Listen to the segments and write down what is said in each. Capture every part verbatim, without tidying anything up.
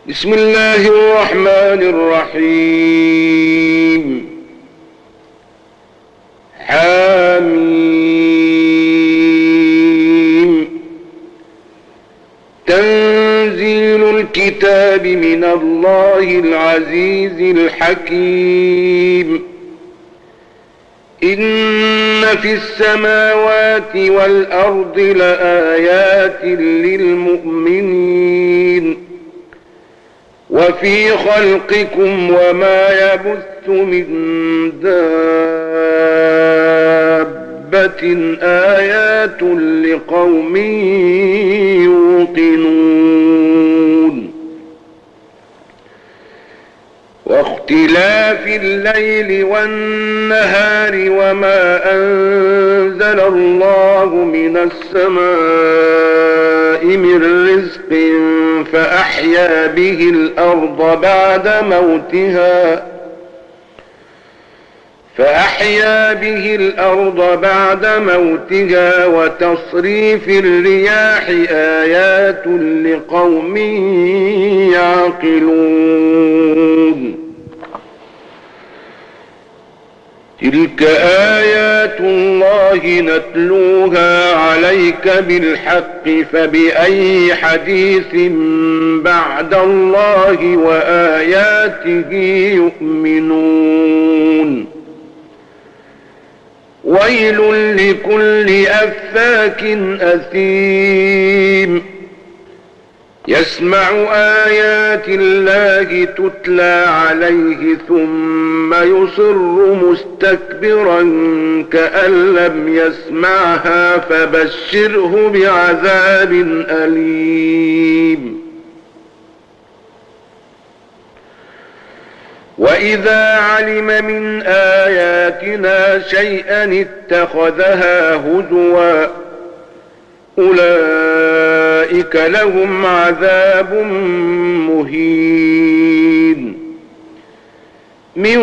بسم الله الرحمن الرحيم. حميم. تنزيل الكتاب من الله العزيز الحكيم. إن في السماوات والأرض لآيات للمؤمنين وفي خلقكم وما يبث من دابة آيات لقوم يوقنون. واختلاف الليل والنهار وما أنزل الله من السماء من رزق فأحيا به الأرض بعد موتها فأحيا به الأرض بعد موتها وتصريف الرياح آيات لقوم يعقلون. تلك آيات الله نتلوها عليك بالحق فبأي حديث بعد الله وآياته يؤمنون. ويل لكل أفاك أثيم يسمع آيات الله تتلى عليه ثم يصر مستكبرا كأن لم يسمعها فبشره بعذاب أليم. وإذا علم من آياتنا شيئا اتخذها هزوا أولئك لهم عذاب مهين من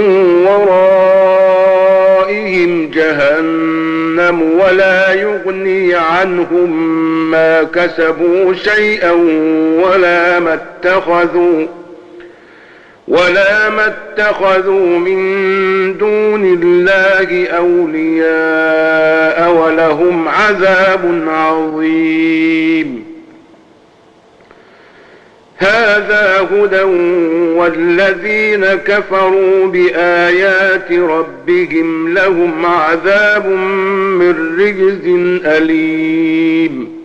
ورائهم جهنم ولا يغني عنهم ما كسبوا شيئا ولا ما اتخذوا ولا ما اتخذوا من دون الله أولياء ولهم عذاب عظيم. هذا هدى والذين كفروا بآيات ربهم لهم عذاب من رجز أليم.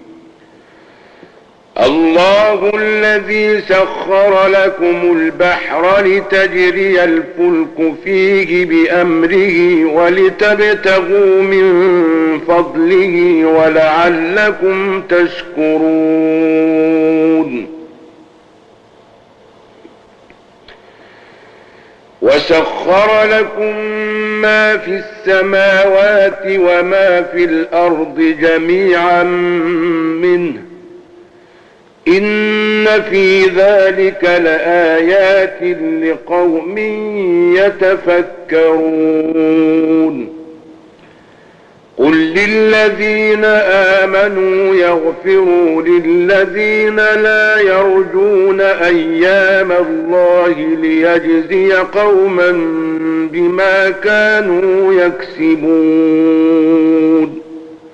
الله الذي سخر لكم البحر لتجري الفلك فيه بأمره ولتبتغوا من فضله ولعلكم تشكرون. وسخر لكم ما في السماوات وما في الأرض جميعا منه إن في ذلك لآيات لقوم يتفكرون. قل للذين آمنوا يغفروا للذين لا يرجون أيام الله ليجزي قوما بما كانوا يكسبون.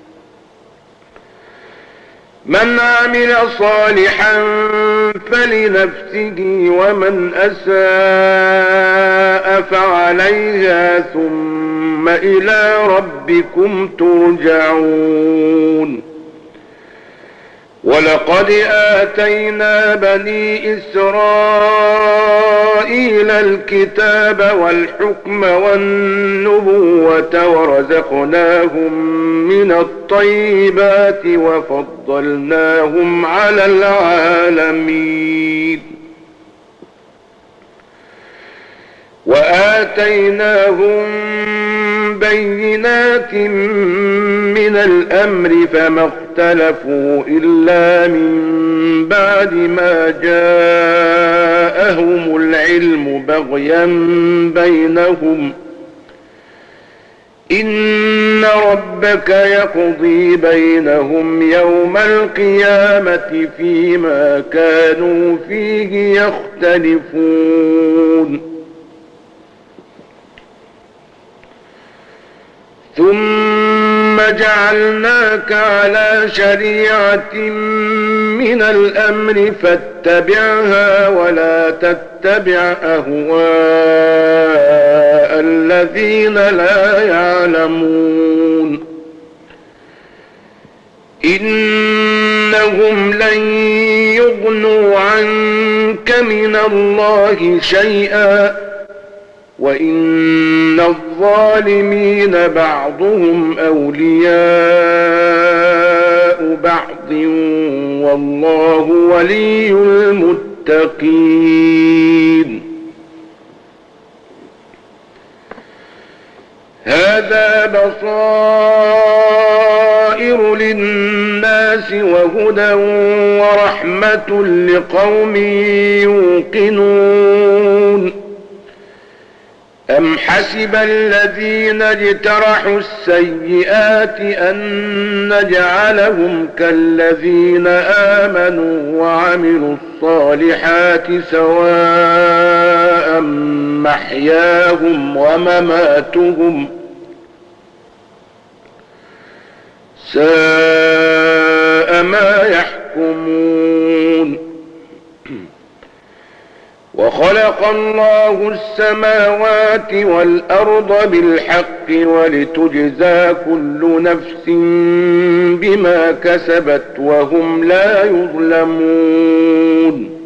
من عمل صالحا فلنفسه ومن أساء فعليها ثم إلى ربكم ترجعون. ولقد آتينا بني إسرائيل الكتاب والحكم والنبوة ورزقناهم من الطيبات وفضلناهم على العالمين. وآتيناهم بينات من الأمر فما اختلفوا إلا من بعد ما جاءهم العلم بغيا بينهم إن ربك يقضي بينهم يوم القيامة فيما كانوا فيه يختلفون ثم جعلناك على شريعة من الأمر فاتبعها ولا تتبع أهواء الذين لا يعلمون إنهم لن يغنوا عنك من الله شيئا وإن الظالمين بعضهم أولياء بعض والله ولي المتقين هذا بصائر للناس وهدى ورحمة لقوم يوقنون أم حسب الذين اجترحوا السيئات أن نجعلهم كالذين آمنوا وعملوا الصالحات سواء محياهم ومماتهم ساء ما يحكمون وخلق الله السماوات والأرض بالحق ولتجزى كل نفس بما كسبت وهم لا يظلمون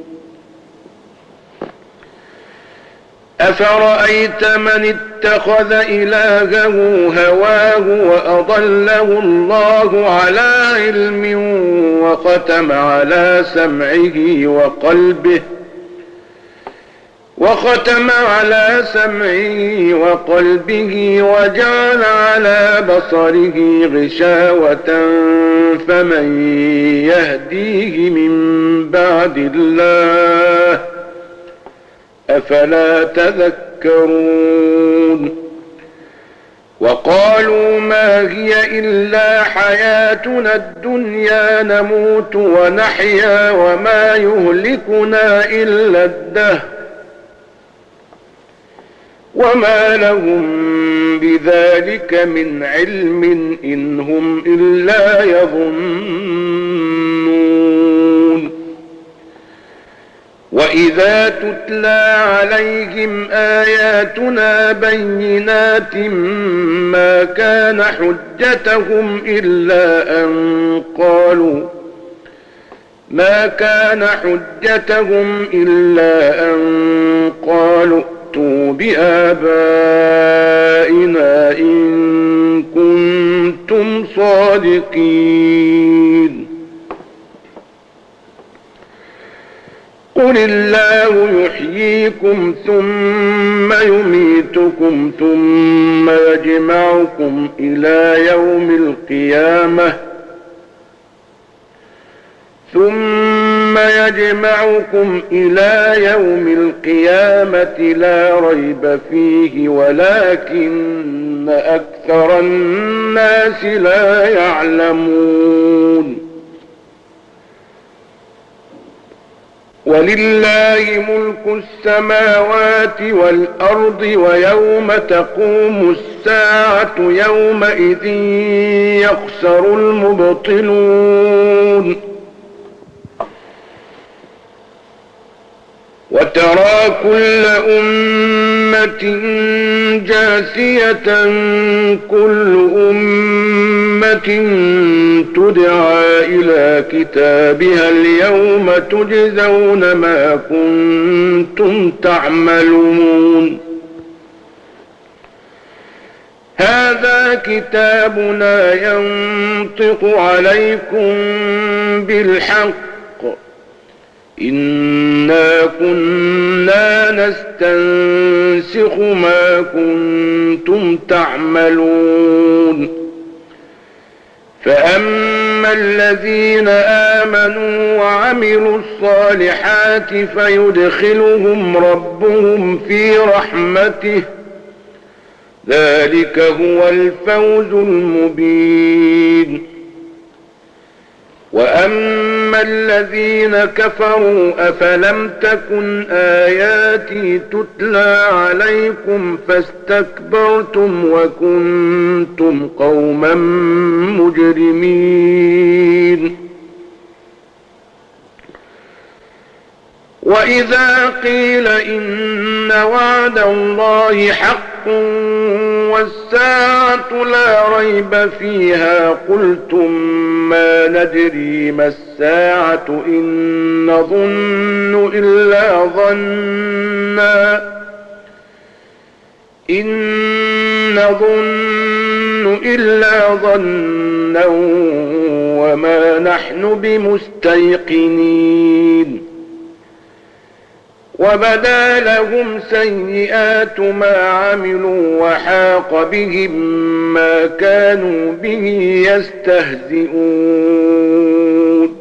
أفرأيت من اتخذ إلهه هواه وأضله الله على علم وختم على سمعه وقلبه وختم على سمعه وقلبه وجعل على بصره غشاوة فمن يهديه من بعد الله أفلا تذكرون وقالوا ما هي إلا حياتنا الدنيا نموت ونحيا وما يهلكنا إلا الدهر وما لهم بذلك من علم إن هم إلا يظنون وإذا تتلى عليهم آياتنا بينات ما كان حجتهم إلا أن قالوا ما كان حجتهم إلا أن قالوا ائتوا بآبائنا إن كنتم صادقين قل الله يحييكم ثم يميتكم ثم يجمعكم إلى يوم القيامة ثم يجمعكم إلى يوم القيامة لا ريب فيه ولكن أكثر الناس لا يعلمون ولله ملك السماوات والأرض ويوم تقوم الساعة يومئذ يخسر المبطلون وترى كل أمة جاثية كل أمة تدعى إلى كتابها اليوم تجزون ما كنتم تعملون هذا كتابنا ينطق عليكم بالحق إنا كنا نستنسخ ما كنتم تعملون فأما الذين آمنوا وعملوا الصالحات فيدخلهم ربهم في رحمته ذلك هو الفوز المبين. وأما الذين كفروا أفلم تكن آياتي تتلى عليكم فاستكبرتم وكنتم قوما مجرمين. وإذا قيل إن وعد الله حق والساعة لا ريب فيها قلتم ما ندري ما الساعة إن نظن إلا ظنا إن نظن إلا ظنا وما نحن بمستيقنين. وبدا لهم سيئات ما عملوا وحاق بهم ما كانوا به يستهزئون.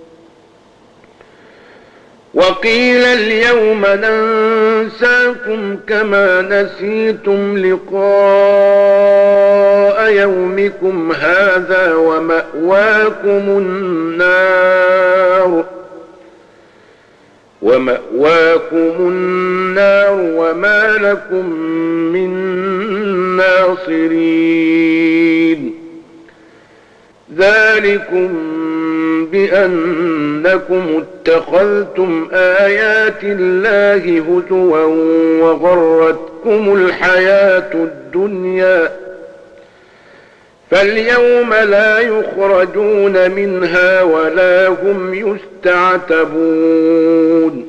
وقيل اليوم ننساكم كما نسيتم لقاء يومكم هذا ومأواكم النار ومأواكم النار وما لكم من ناصرين. ذلكم بأنكم اتخذتم آيات الله هزوا وغرتكم الحياة الدنيا فاليوم لا يخرجون منها ولا هم يستعتبون.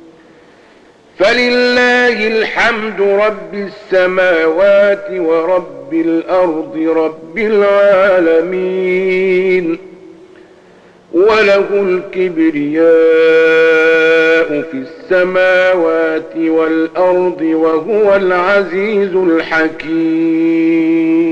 فلله الحمد رب السماوات ورب الأرض رب العالمين وله الكبرياء في السماوات والأرض وهو العزيز الحكيم.